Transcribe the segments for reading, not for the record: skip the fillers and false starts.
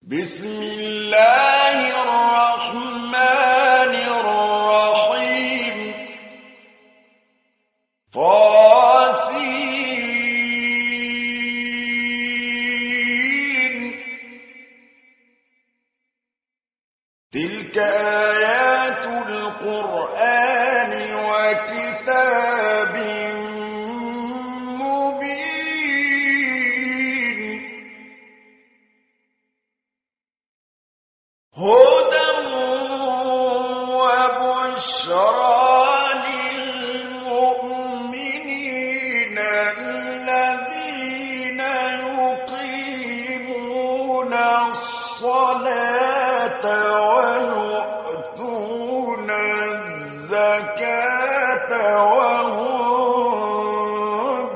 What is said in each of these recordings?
بسم الله الرحمن الرحيم طاسين تلك آيات القرآن وكتاب مبين هدى وبشرى للمؤمنين الذين يقيمون الصلاة ويؤتون الزكاة وهم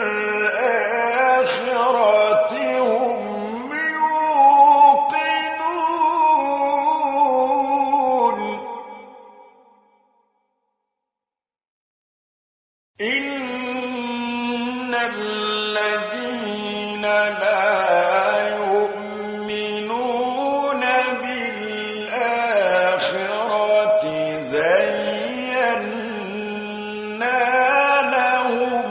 بالآخرة هم يوقنون إن الذين لا يؤمنون بالآخرة زينا لهم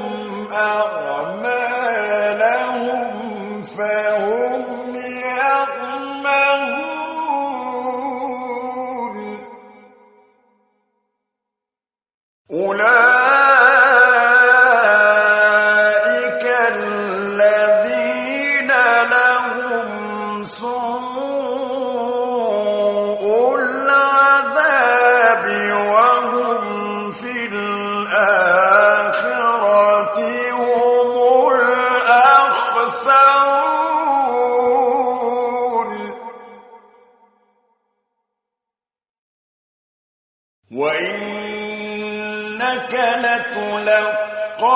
أعمالهم فهم يعمهون أولئك الذين لهم سوء العذاب وهم في الآخرة هم الأخسرون وإنك لتلقى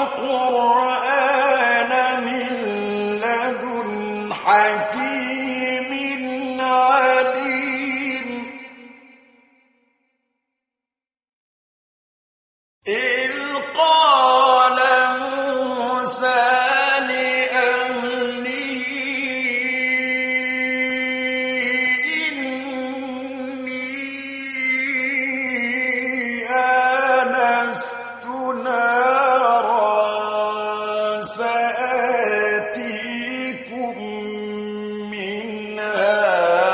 القرآن من لدن حكيم عليم إذ قال موسى لأهله إني آنست نارا سآتيكم منها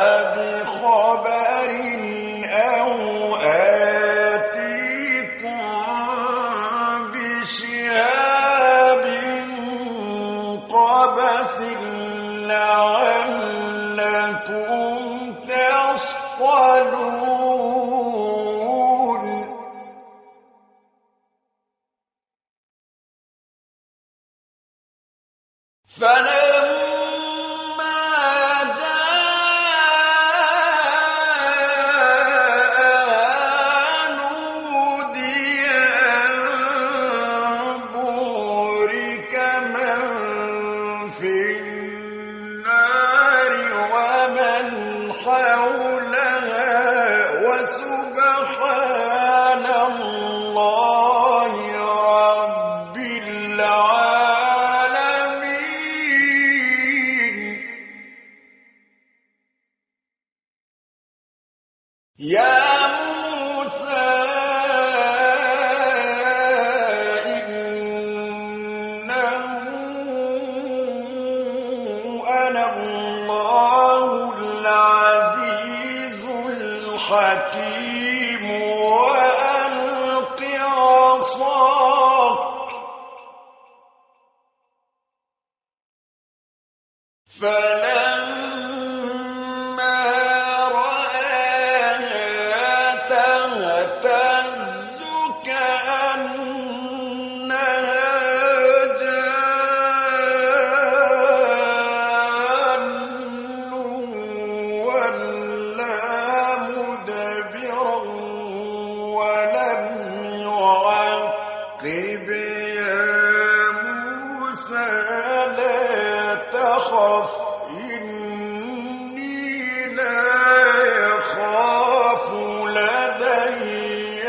بخبر أو آتيكم بشهاب قبس لعلكم تصطلون فلما جاء نودي أن بورك من في النار ومن حولها وسبحان الله رب العالمين يا موسى إنه أنا الله العزيز الحكيم وألق عصاك فلما رآها تهتز كأنها جان ولا مدبرا ولم يعقب يا موسى لا تخف إني لا يخاف لدي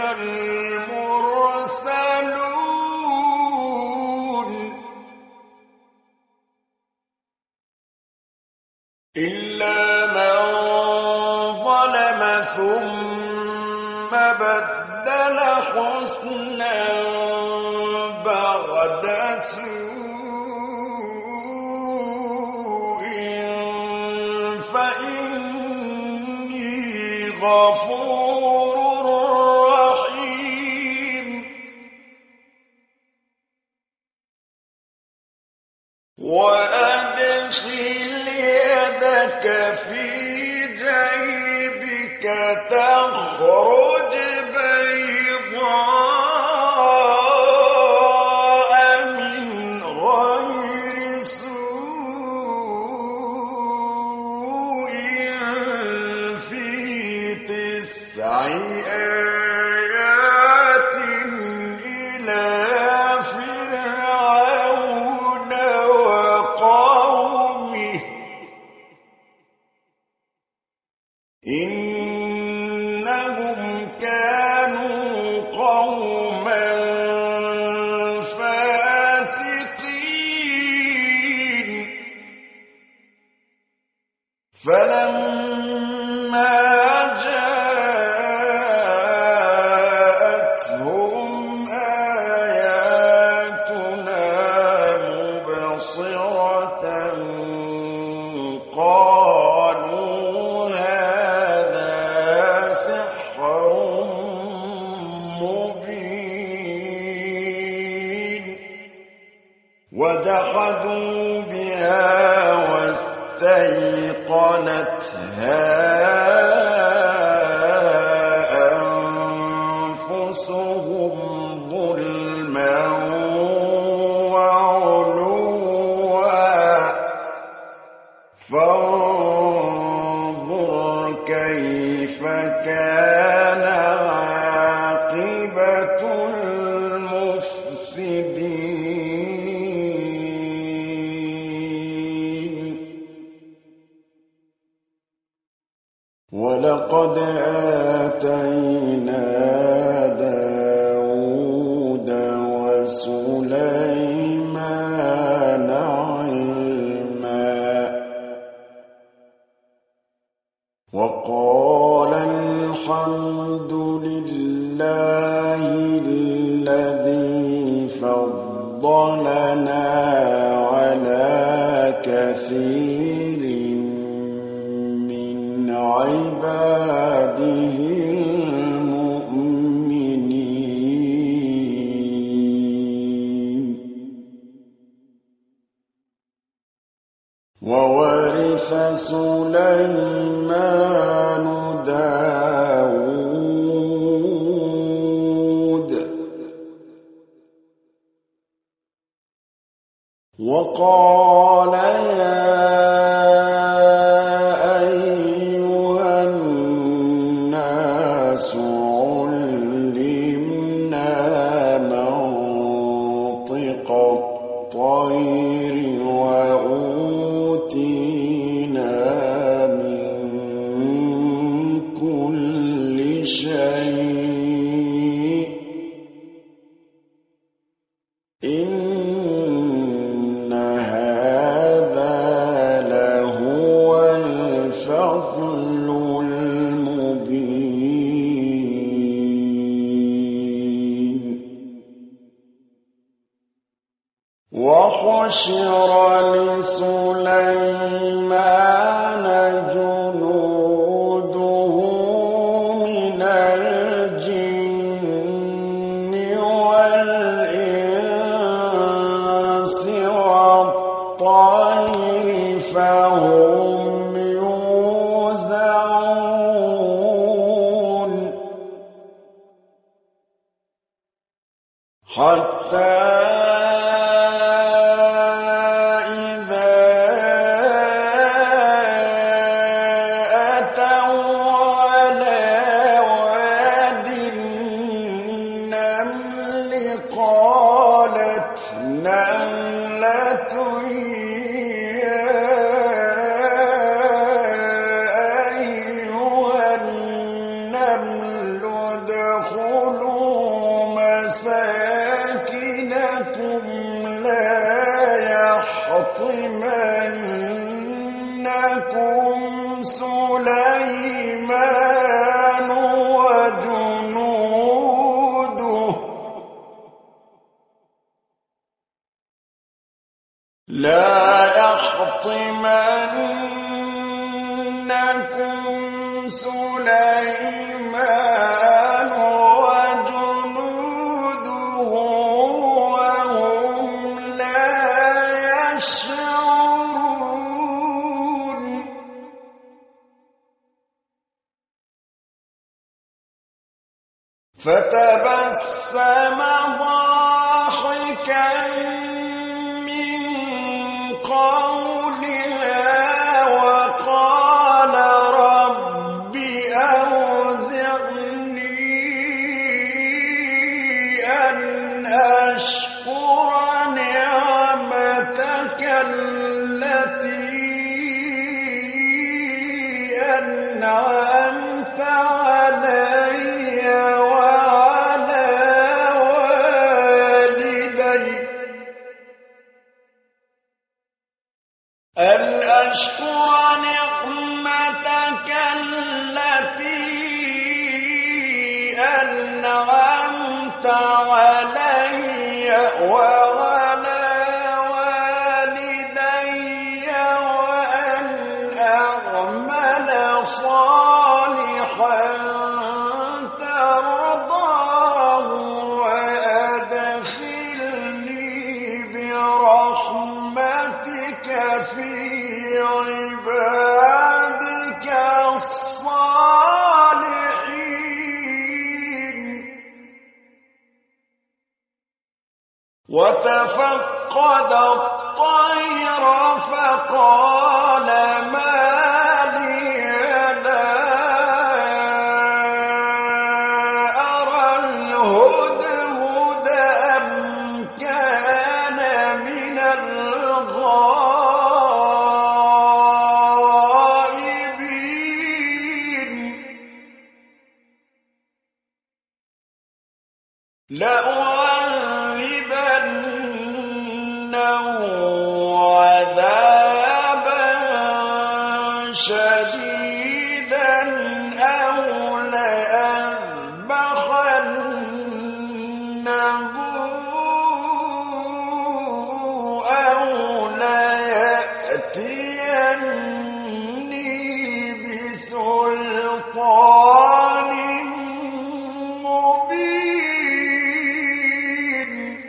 المرسلون إلا من ظلم ثم بدل حسنا بعد سوء فإني غفور رحيم وأدخل يدك في جيبك تخرج بيضاء من غير سوء في 9 آيات إلى فرعون وقومه إنهم كانوا قوما فاسقين فلما جاءتهم آياتنا مبصرة قالوا هذا سحر مبين وجحدوا بها واستيقنتها أنفسهم ظلما وعلوا فانظر كيف كان عاقبة المفسدين ولقد آتينا داود وسليمان علما وقال الحمد لله الذي فضلنا على كثير من عباده المؤمنين وورث سليمان داود وقال يا أيها الناس علمنا منطق الطير وأوتينا من كل شيء إن هذا لهو الفضل المبين وحشر لسليمان جنوده من الجن والإنس والطير فهم يوزعون حتى قالت نملة يا سُلَيْمَانُ وَجُنُودُهُ لَا يَحْطِمَنَّكُمْ سُلَيْمَانُ وَجُنُودُهُ وَهُمْ لَا يَشْعُرُونَ فَتَبَسَّمَ ضَاحِكًا مِّن قَوْلِهَا وَقَالَ رَبِّ أَوْزِعْنِي أَنْ أَشْكُرَ نِعْمَتَكَ الَّتِي أَنْعَمْتَ عَلَيَّ وَعَلَى وَالِدَيَّ وَأَنْ أَعْمَلَ صَالِحًا تَرْضَاهُ وَأَدْخِلْنِي بِرَحْمَتِكَ فِي عِبَادِكَ الصَّالِحِينَ وَتَفَقَّدَ الطَّيْرَ فَقَالَ مَا لِيَ لَا أَرَى الْهُدْهُدَ أَمْ كَانَ مِنَ الْغَائِبِينَ لَأُعَذِّبَنَّهُ عَذَابًا شَدِيدًا أَوْ لَأَذْبَحَنَّهُ أَوْ لَيَأْتِيَنِّي بِسُلْطَانٍ مُّبِينٍ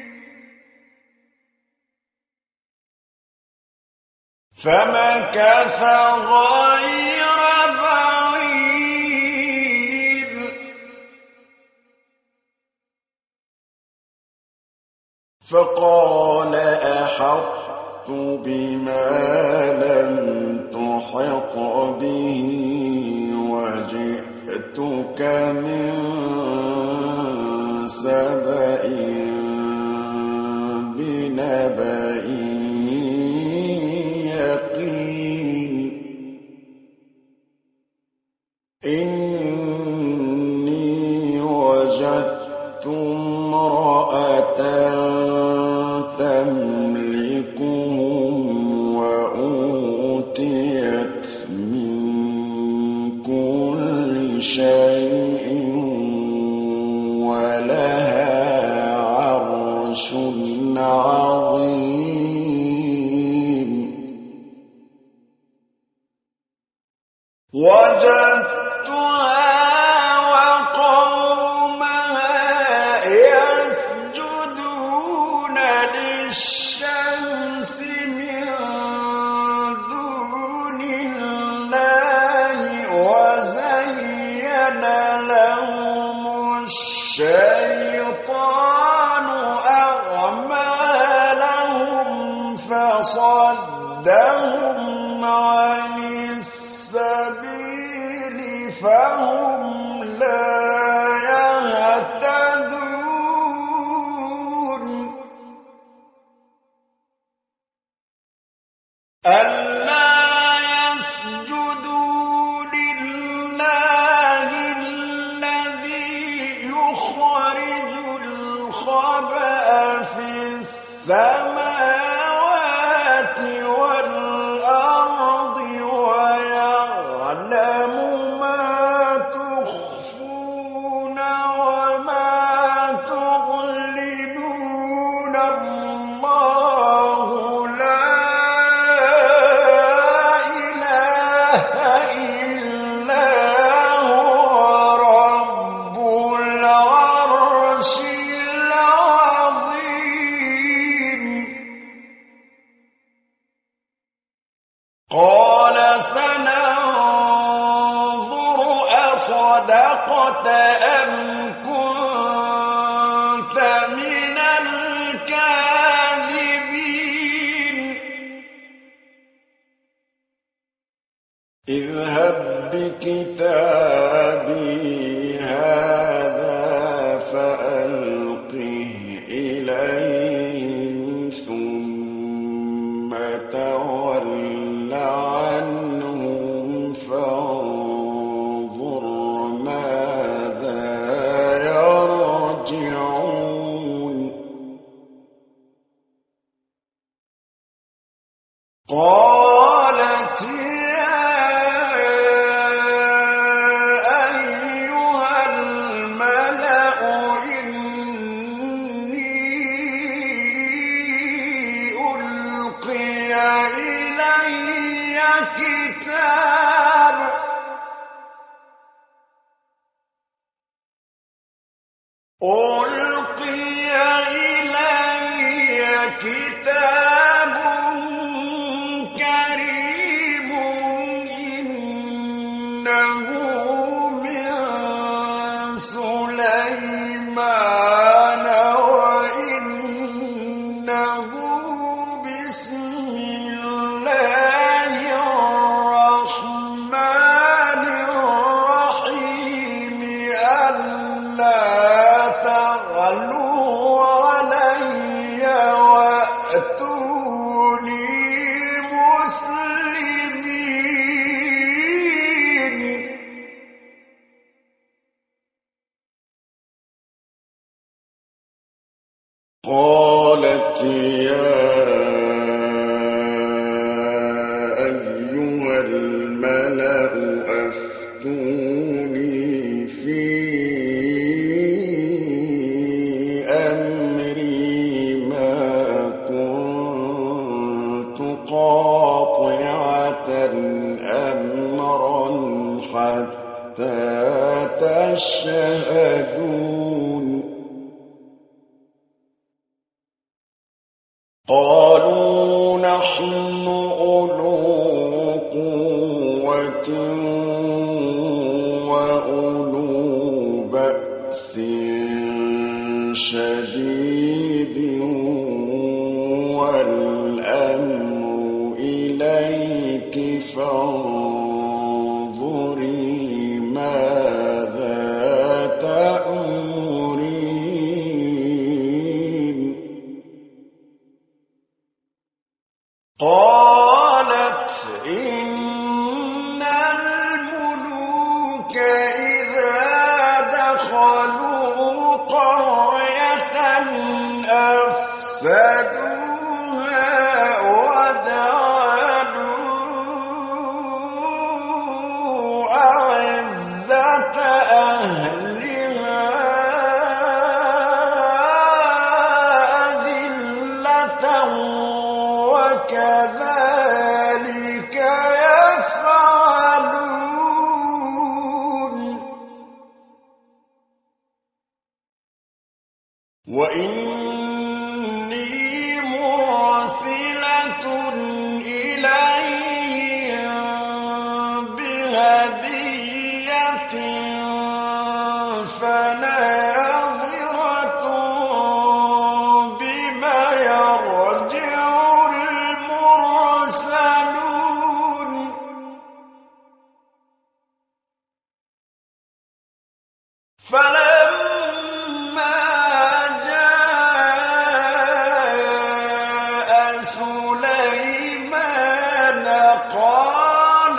فَمَكَثَ غَيْرَ بَعِيدٍ فَقَالَ أَحَطتُ بِمَا لَمْ تُحِطْ بِهِ وَجِئْتُكَ مِن سَبَإٍ بِنَبَإٍ يَقِينٍ إِنِّي وَجَدتُّ امْرَأَةً تَمْلِكُهُمْ وَأُوتِيَتْ مِن كُلِّ شَيْءٍ وَلَهَا عَرْشٌ عَظِيمٌ وَجَدتُّهَا وَقَوْمَهَا يَسْجُدُونَ لِلشَّمْسِ مِن دُونِ اللَّهِ وَزَيَّنَ لَهُمُ الشَّيْطَانُ أَعْمَالَهُمْ فَصَدَّهُمْ عَنِ السَّبِيلِ فَهُمْ لَا يَهْتَدُونَ أَلَّا يَسْجُدُوا لِلَّهِ الَّذِي يُخْرِجُ الْخَبْءَ فِي السَّمَاوَاتِ وَالْأَرْضِ قال سننظر أصدقت أم كنت من الكاذبين اذهب بكتابي هذا فألقه إليهم ثم تول عنهم فانظر ماذا يرجعون قالت ألقي إلي كتاب كريم إنه من سليمان وإنه بسم الله الرحمن الرحيم ألا تغلوا علي وأتوني مسلمين قالت يا أيها الملأ أفتوني في أمري ما كنت قاطعة أمرا حتى تشهدون قالوا نحن أولو قوة وأولو بأس شديد والأمر إليك فانظري ماذا تأمرين قالت إن الملوك إذا دخلوا قرية أفسدوها وجعلوا أعزة أهلها أذلة وكذلك يفعلون وإني مرسلة إليهم بهدية فناظرة بما يرجع المرسلون فلما جاء سليمان قال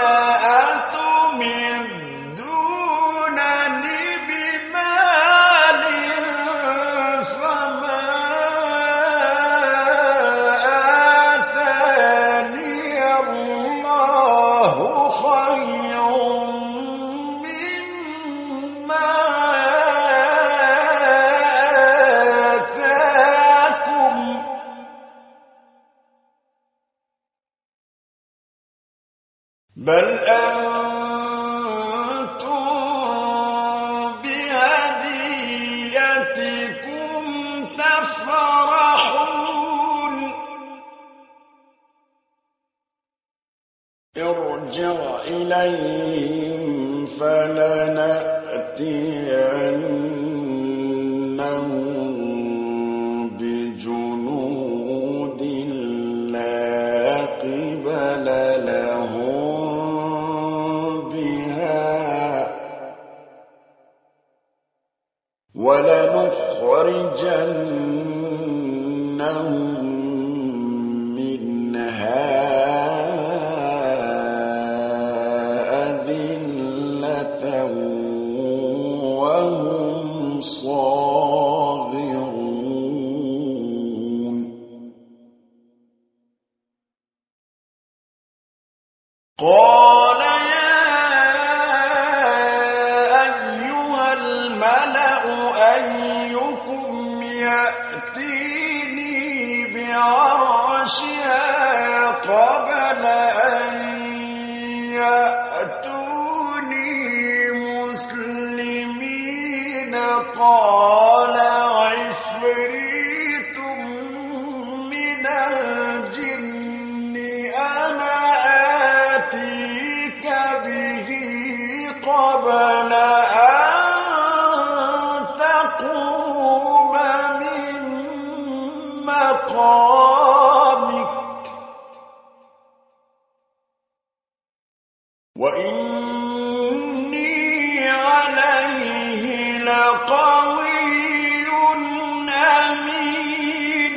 أتمدونني بمال فما آتاني الله خير مما آتاكم بل أنتم بهديتكم تفرحون ارجع إليهم فلنأتينهم بجنود لا قبل لهم بها ولنخرجنهم منها وهم صاغرون قال يا أيها الملأ أيكم يأتيني بعرشها قبل أن يأتوني مسلمين قال عفريت من الجن أنا آتيك به قبل أن تقوم من مقامك وإني عليه لقوي أمين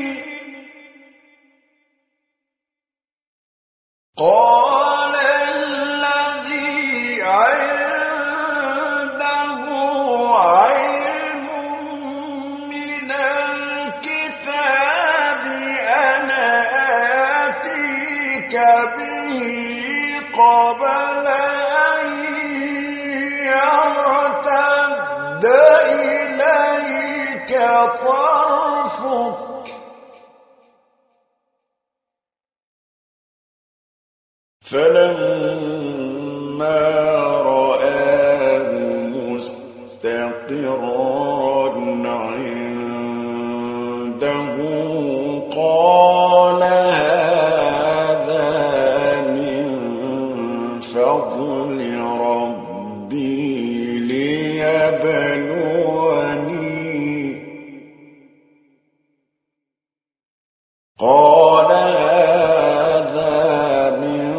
قال الذي عنده علم من الكتاب أنا آتيك به قبل أن يرتد إليك طرفك فلما رآه مستقرا عنده قال هذا من فضل ربي ليبلوني قال هذا من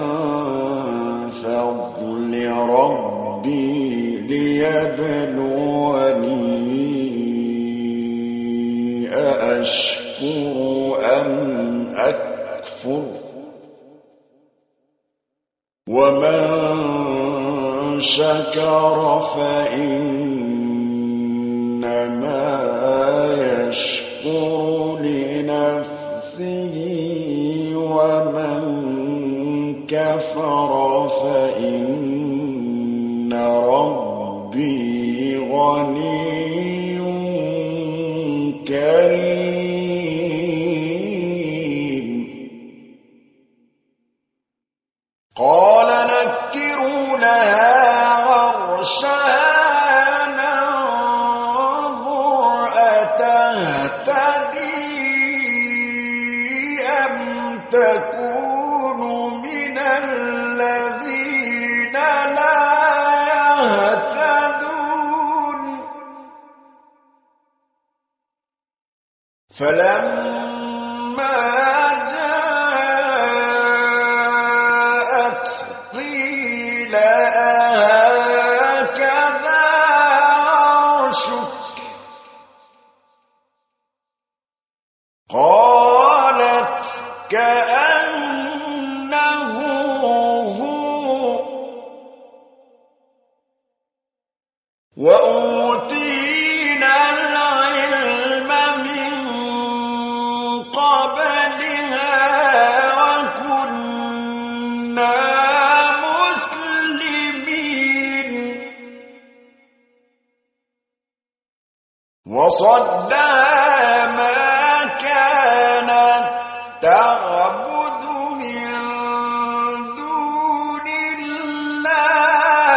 فضل ربي ليبلوني أأشكر أم أكفر ومن شكر فإنما يشكر لنفسه ومن كفر فإن ربي غني كريم قال نكروا لها عرشها ننظر أتهتدي أم تكون من الذين لا يهتدون فلما جاءت قيل أهكذا عرشك قالت كأنه هو وأوتينا العلم من قبلها وكنا مسلمين وصدها ما كانت تعبد من دون الله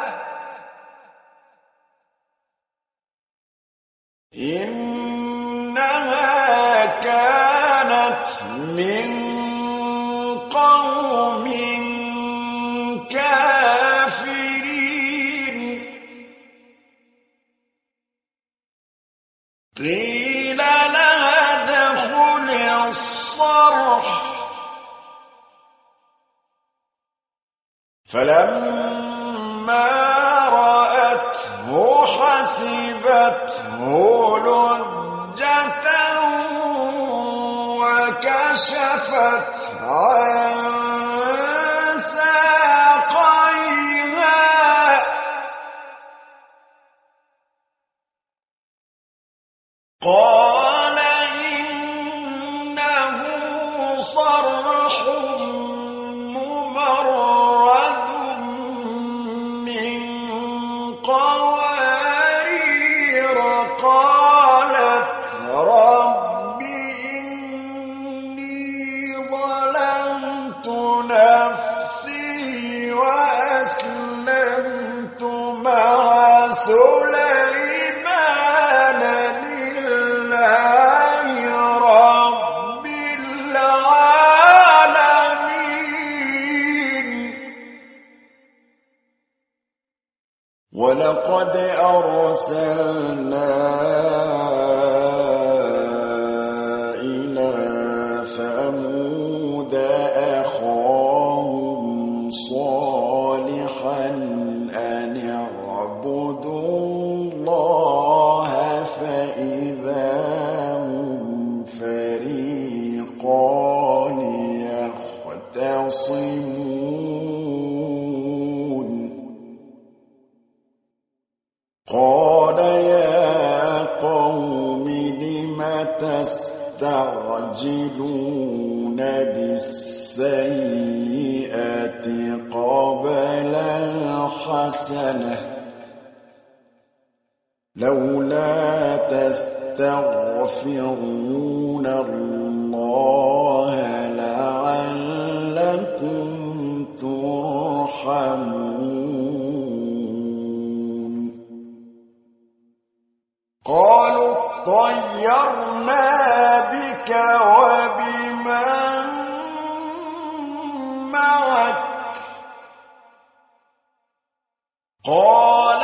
إنها كانت من قوم فلما رأته حسبته لجة وكشفت عن ساقيها قال إنه صرح ممرد من قوارير قالت رب إني ظلمت نفسي وأسلمت مع سليمان لله رب العالمين ولقد أرسلنا إلى ثمود أخاهم صالحا أن اعبدوا الله فإذا هم فريقان يختصمون قال يا قوم لم تستعجلون بالسيئة قبل الحسنة لولا تستغفرون الله لعلكم ترحمون قالوا اطيرنا بك وبمن معك قال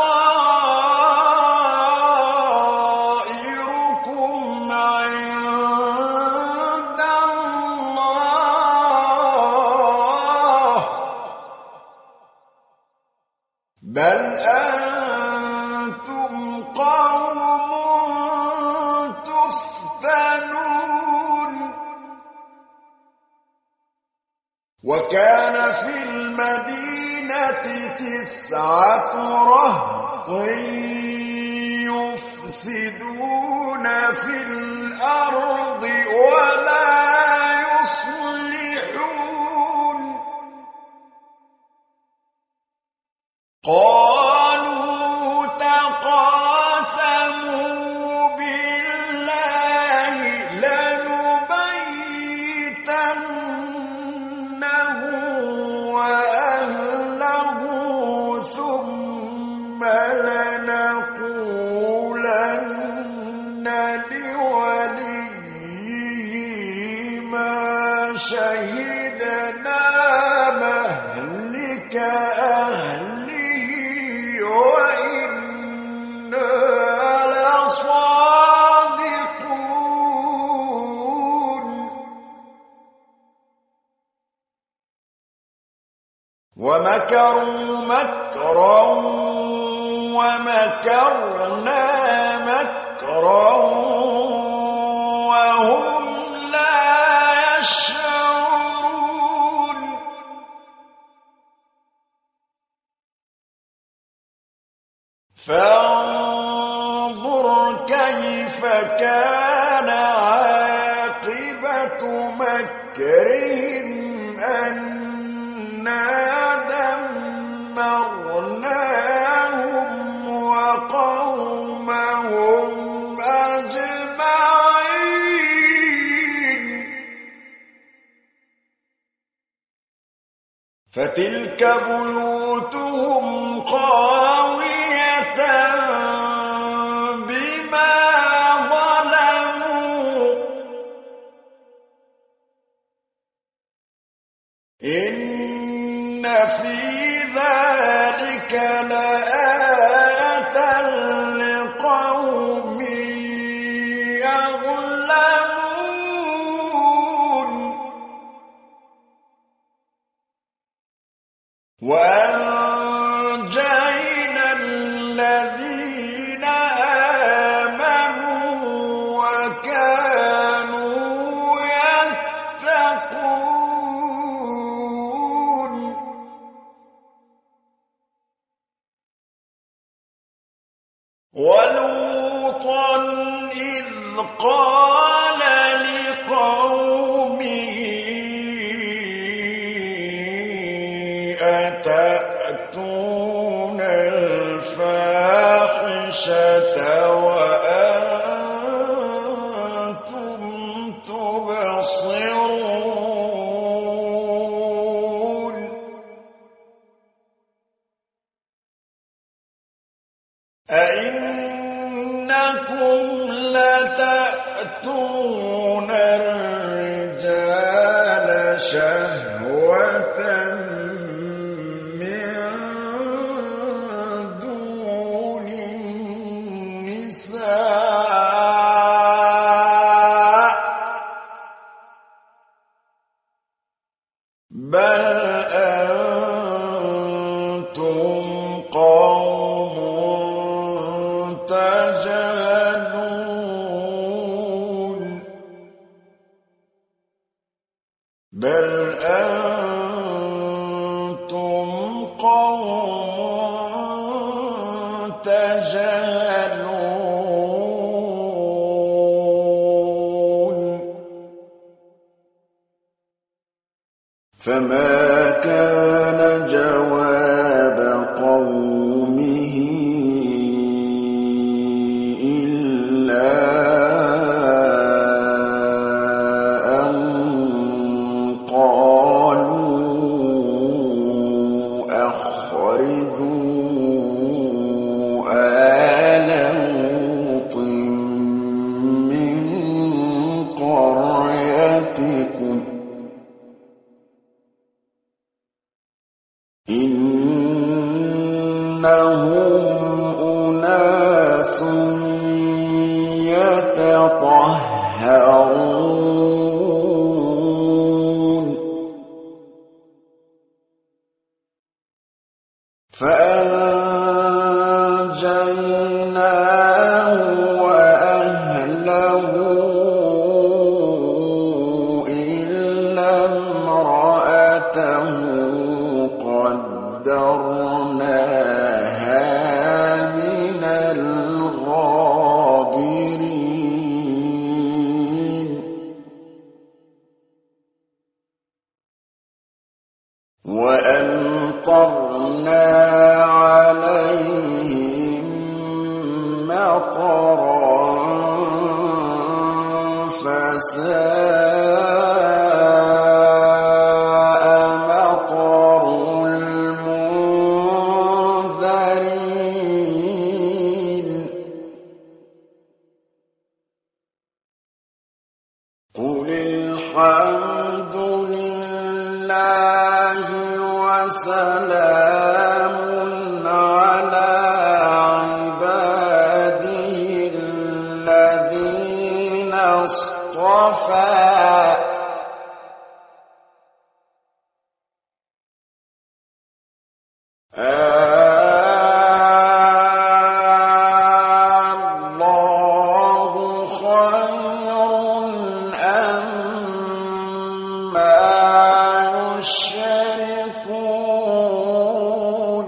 طائركم عند الله بل أنتم قوم تفتنون وكان في المدينة 9 رهط يفسدون في الأرض ولا يصلحون قالوا تقاسموا بالله لنبيتنه وأهله ثم لنقولن لوليه ما شهدنا مهلك أهله وإنا لصادقون ومكروا مكرا ومكرنا مكرا وهم لا يشعرون فانظر كيف كان عاقبة مكرهم أنا دمرناهم وقومهم أجمعين فتلك بيوتهم خاوية بما ظلموا إن في ذلك لآية لقوم يظلمون وأنجينا الذين آمنوا وكانوا يتقون ولوطا إذ قال لقومه أتأتون الفاحشة وأنتم تبصرون أئنكم لتأتون الرجال شهوة من دون النساء بل أنتم قوم تجهلون بل أنتم قوم تجهلون فما كان جواب قومه إلا أن قالوا أخرجوا آل لوط من قريتكم إنهم أناس يتطهرون فأنجيناه وأهله إلا امرأته قدرناها من الغابرين وأمطرنا عليهم مطرا فساء مطر المنذرين قل الحمد لله وسلام على عباده الذين اصطفى الله خير أما يشركون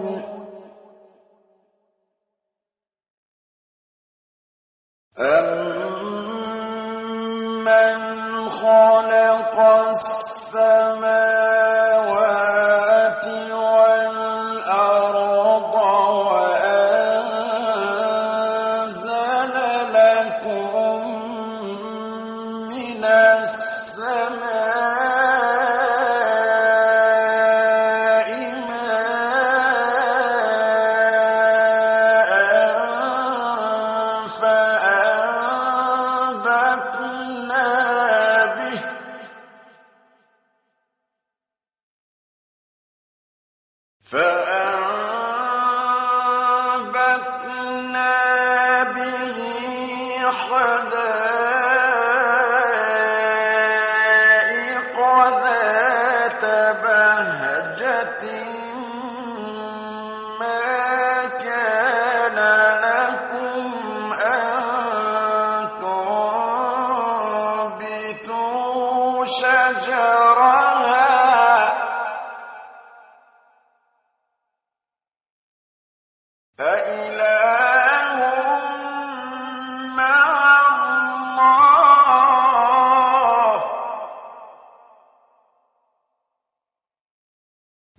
أمن خلق السماوات والأرض وأنزل لكم من السماء ماء فأنبتنا به حدائق ذات بهجة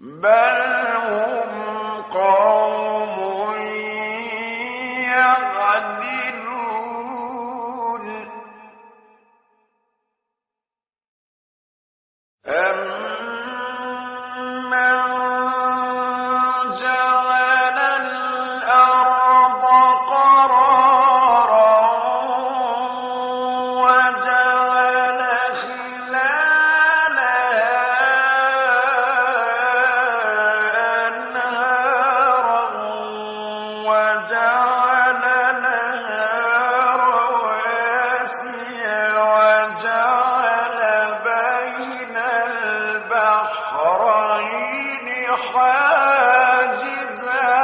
بل هم قوم يعدلون أَمَّنْ جَعَلَ الْأَرْضَ قَرَارًا وَجَعَلَ خِلَالَهَا أَنْهَارًا وَجَعَلَ لَهَا رَوَاسِيَ وَجَعَلَ بَيْنَ الْبَحْرَيْنِ حَاجِزًا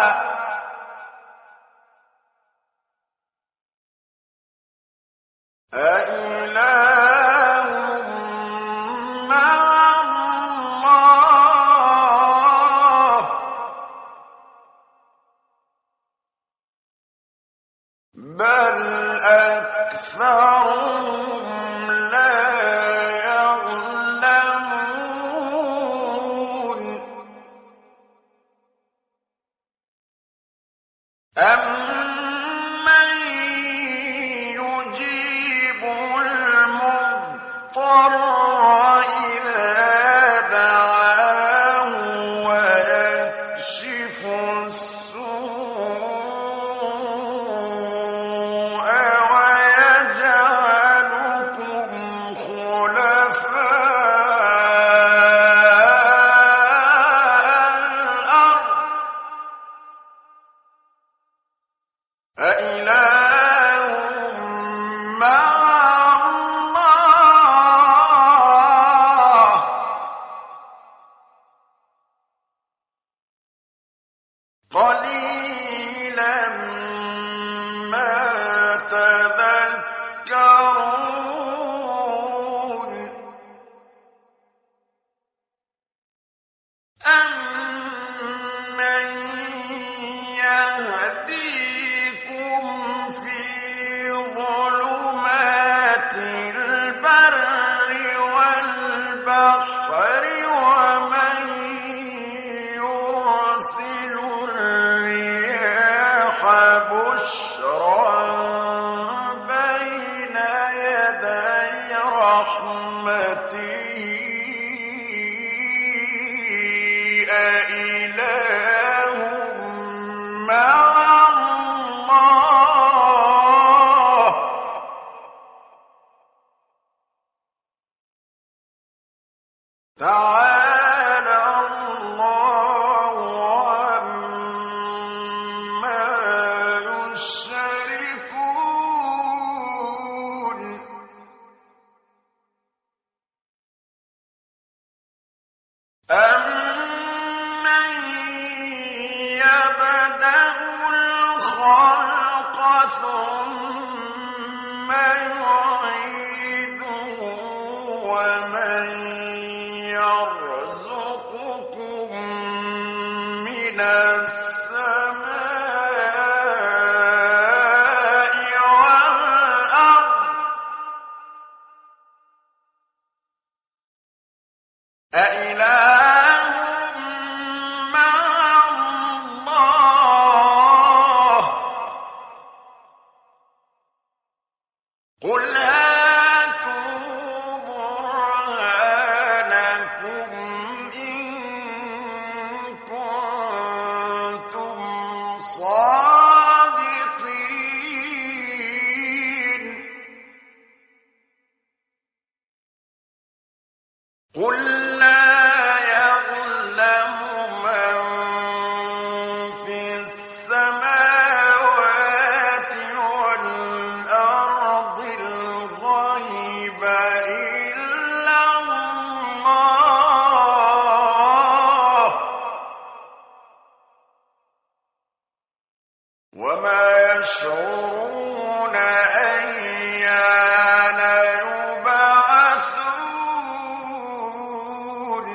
أَإِلَٰهٌ مَّعَ اللَّهِ ۚ بَلْ أَكْثَرُهُمْ لَا يَعْلَمُونَ أَمَّن يُجِيبُ الْمُضْطَرَّ إِذَا دَعَاهُ وَيَكْشِفُ السُّوءَ وَيَجْعَلُكُمْ خُلَفَاءَ الْأَرْضِ أَإِلَٰهٌ مَّعَ اللَّهِ ۚ قَلِيلًا مَّا تَذَكَّرُونَ أَمَّن يَهْدِيكُمْ فِي ظُلُمَاتِ الْبَرِّ وَالْبَحْرِ وَمَن يُرْسِلُ الرِّيَاحَ بُشْرًا بَيْنَ يَدَيْ رَحْمَتِهِ أَإِلَٰهٌ مَّعَ اللَّهِ ۚ تَعَالَى اللَّهُ عَمَّا يُشْرِكُونَ أَمَّن يَبْدَأُ الْخَلْقَ ثُمَّ يُعِيدُهُ وَمَن يَرْزُقُكُم مِّنَ السَّمَاءِ وَالْأَرْضِ أَإِلَٰهٌ مَّعَ اللَّهِ ۚ قُلْ هَاتُوا بُرْهَانَكُمْ إِن كُنتُمْ صَادِقِينَ قُل لَّا يَعْلَمُ مَن فِي السَّمَاوَاتِ وَالْأَرْضِ الْغَيْبَ إِلَّا اللَّهُ ۚ وَمَا يَشْعُرُونَ أَيَّانَ يُبْعَثُونَ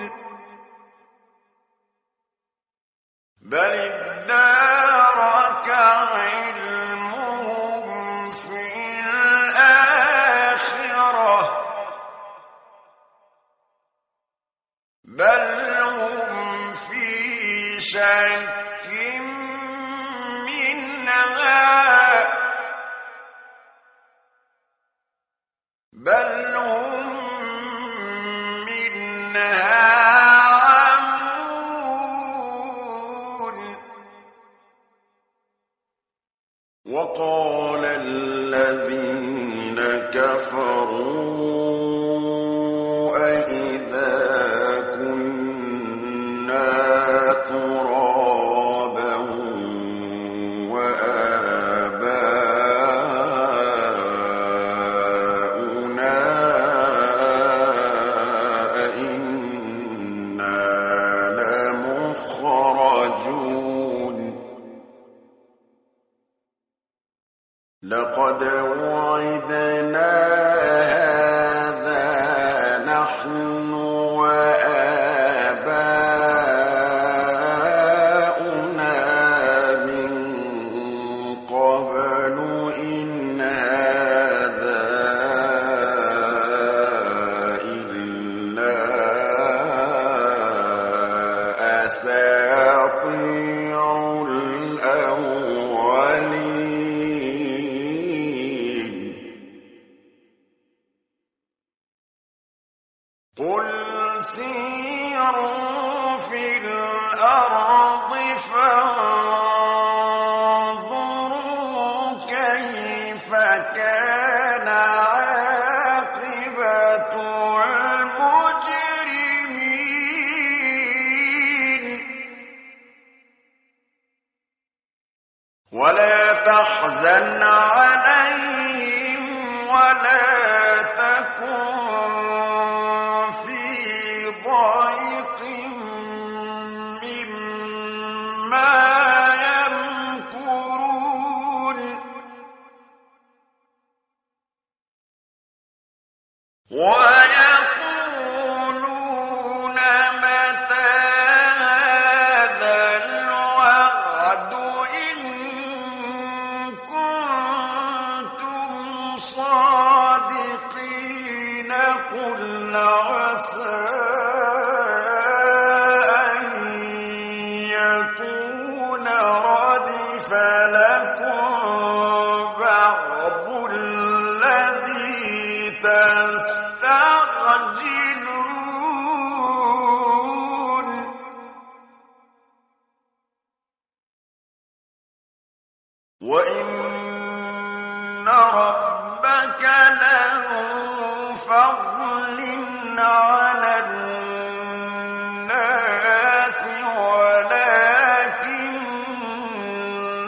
بَلِ ادَّارَكَ عِلْمُهُمْ فِي الْآخِرَةِ بَلْ هُمْ شك منها بل هم منها عمون وقال الذين كفروا أئذا كنا ترابا وآباؤنا أئنا لمخرجون لقد وعدنا هذا نحن وآباؤنا من قبل إن هذا إلا أساطير الأولين قل سيروا في الأرض فانظروا كيف كان عاقبة المجرمين ولا تحزن عليهم ولا تكن في ضيق مما يمكرون ويقولون متى هذا الوعد إن كنتم صادقين قل عسى أن يكون ردف لكم بعض الذي تستعجلون وإن ربك لذو فضل على الناس ولكن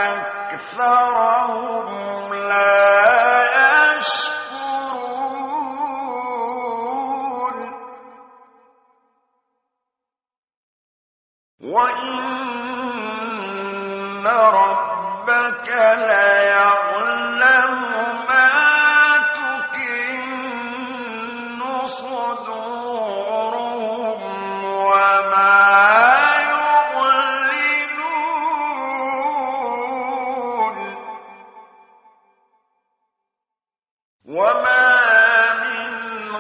أكثرهم لا يشكرون وإن ربك ليعلم ما تكن صدورهم وما يعلنون وما من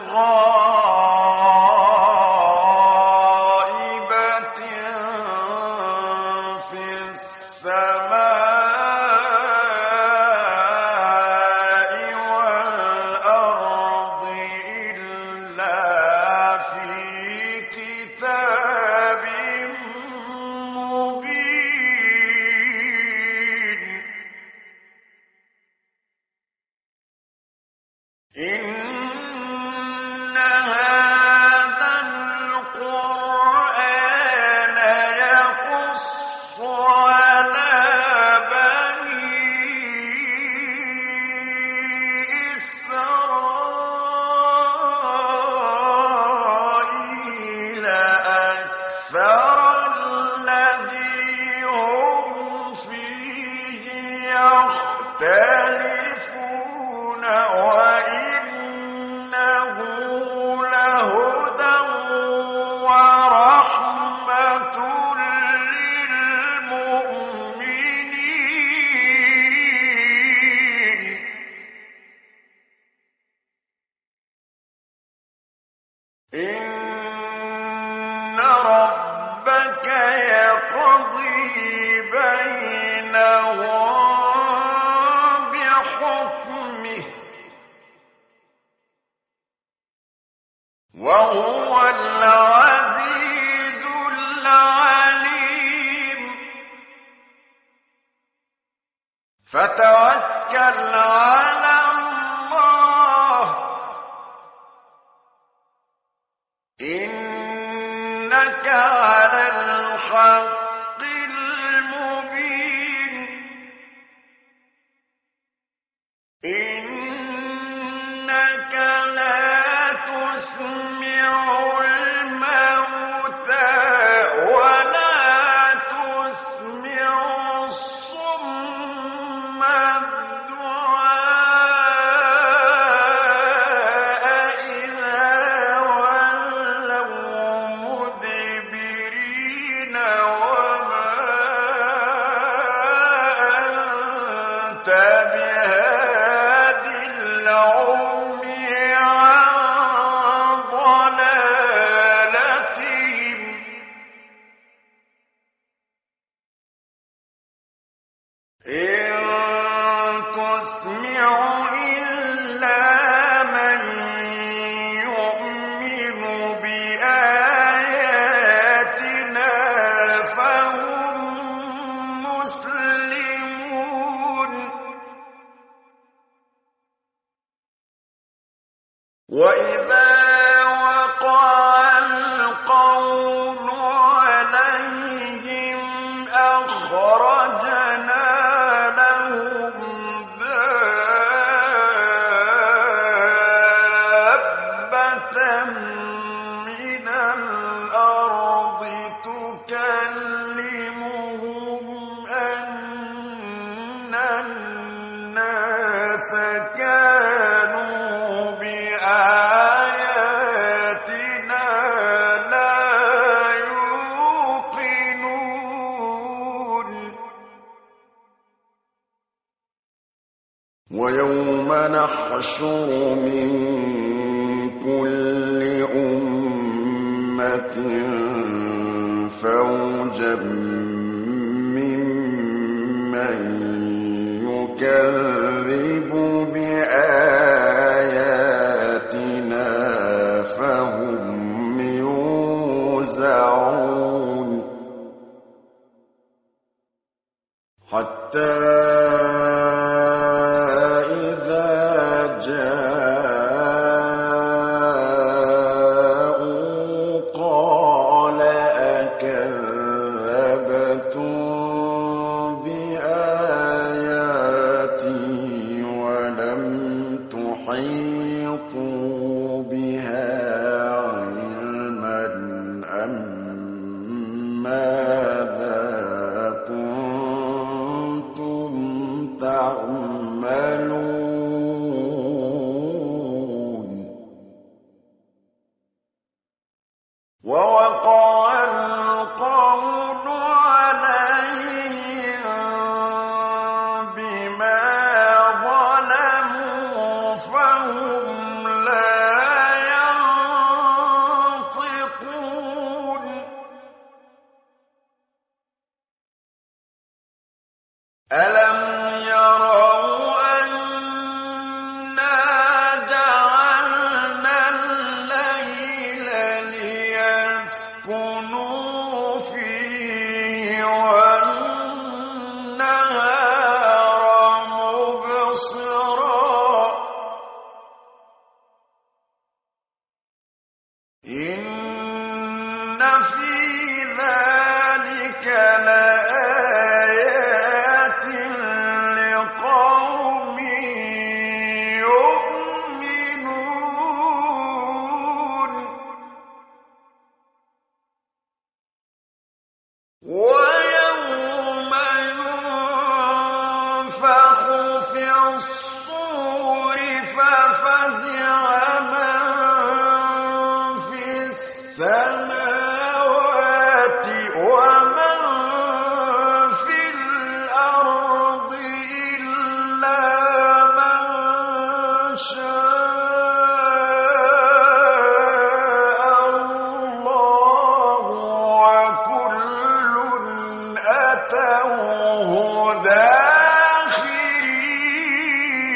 غائبة في السماء العليم فتوكل على الله إنك على الحق المبين إنك لا تسمع الموتى ولا تسمع الصم الدعاء إذا ولوا مدبرين وما أنت بهاد العمي عن ضلالتهم إن تسمع إلا من يؤمن بآياتنا فهم مسلمون وإذا وقع القول عليهم أخرجنا لهم دابة من الأرض تكلمهم أن الناس كانوا بآياتنا لا يوقنون ويوم نحشر من كل أمة فوجا ممن يكذب بآياتنا فهم يوزعون حتى إذا جاءوا قال أكذبتم بآياتي ولم تحيطوا بها علما أم ماذا كنتم تعملون ووقع القول عليهم بما ظلموا فهم لا ينطقون ألم يروا أنا جعلنا الليل ليسكنوا فيه والنهار مبصرا إن في ذلك لآيات لقوم يؤمنون ويوم ينفخ في الصور ففزع من في السماوات ومن في الأرض إلا من شاء الله وكل أتوه داخرين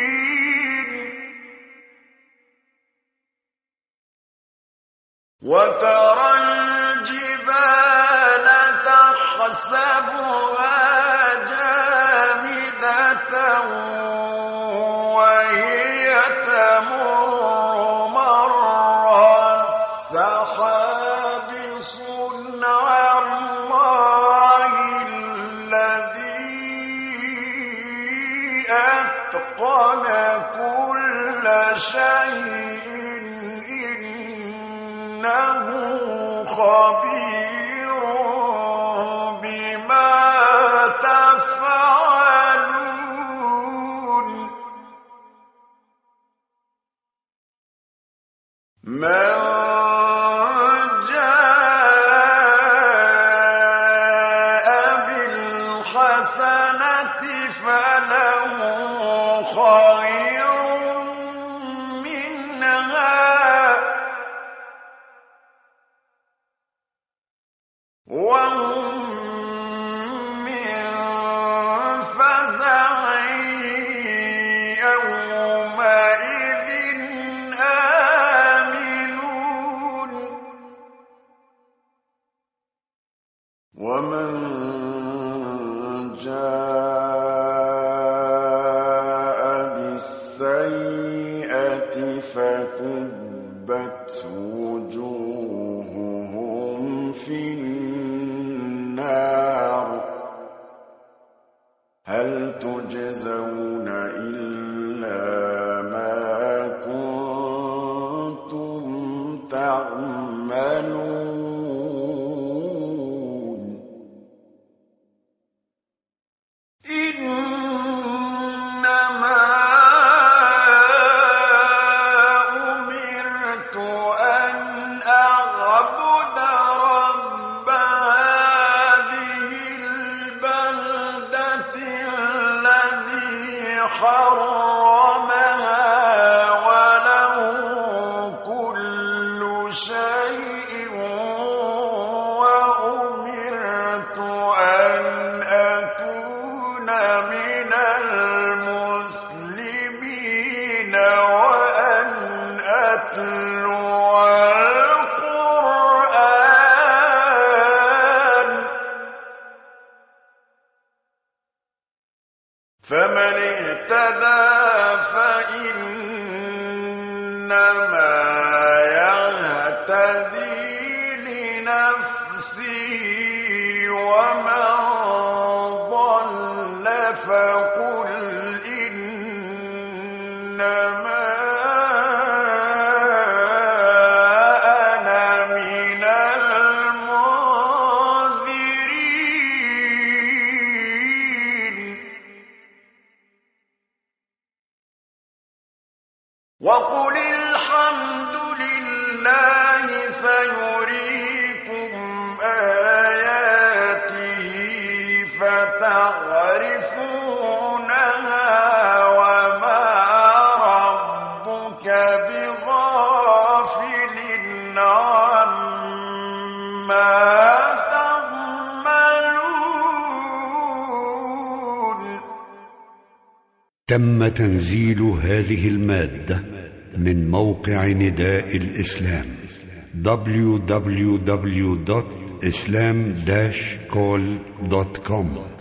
وهم من فزع يومئذ آمنون ومن جاء بالسيئة فكبت وجوههم في النار هل تجزون إلا ما كنتم تعملون إنما أمرت أن أعبد رب هذه البلدة الذي حرمها وله كل شيء وأمرت أن أكون من المسلمين وأن أتلو القرآن فمن اهتدى فإنما يهتدي لنفسه ومن ضل فقل إنما أنا من المنذرين وقل الحمد لله سيريكم آياته فتعرفونها وما ربك بغافل عما تعملون. تم تنزيل هذه المادة من موقع نداء الإسلام www.islam-call.com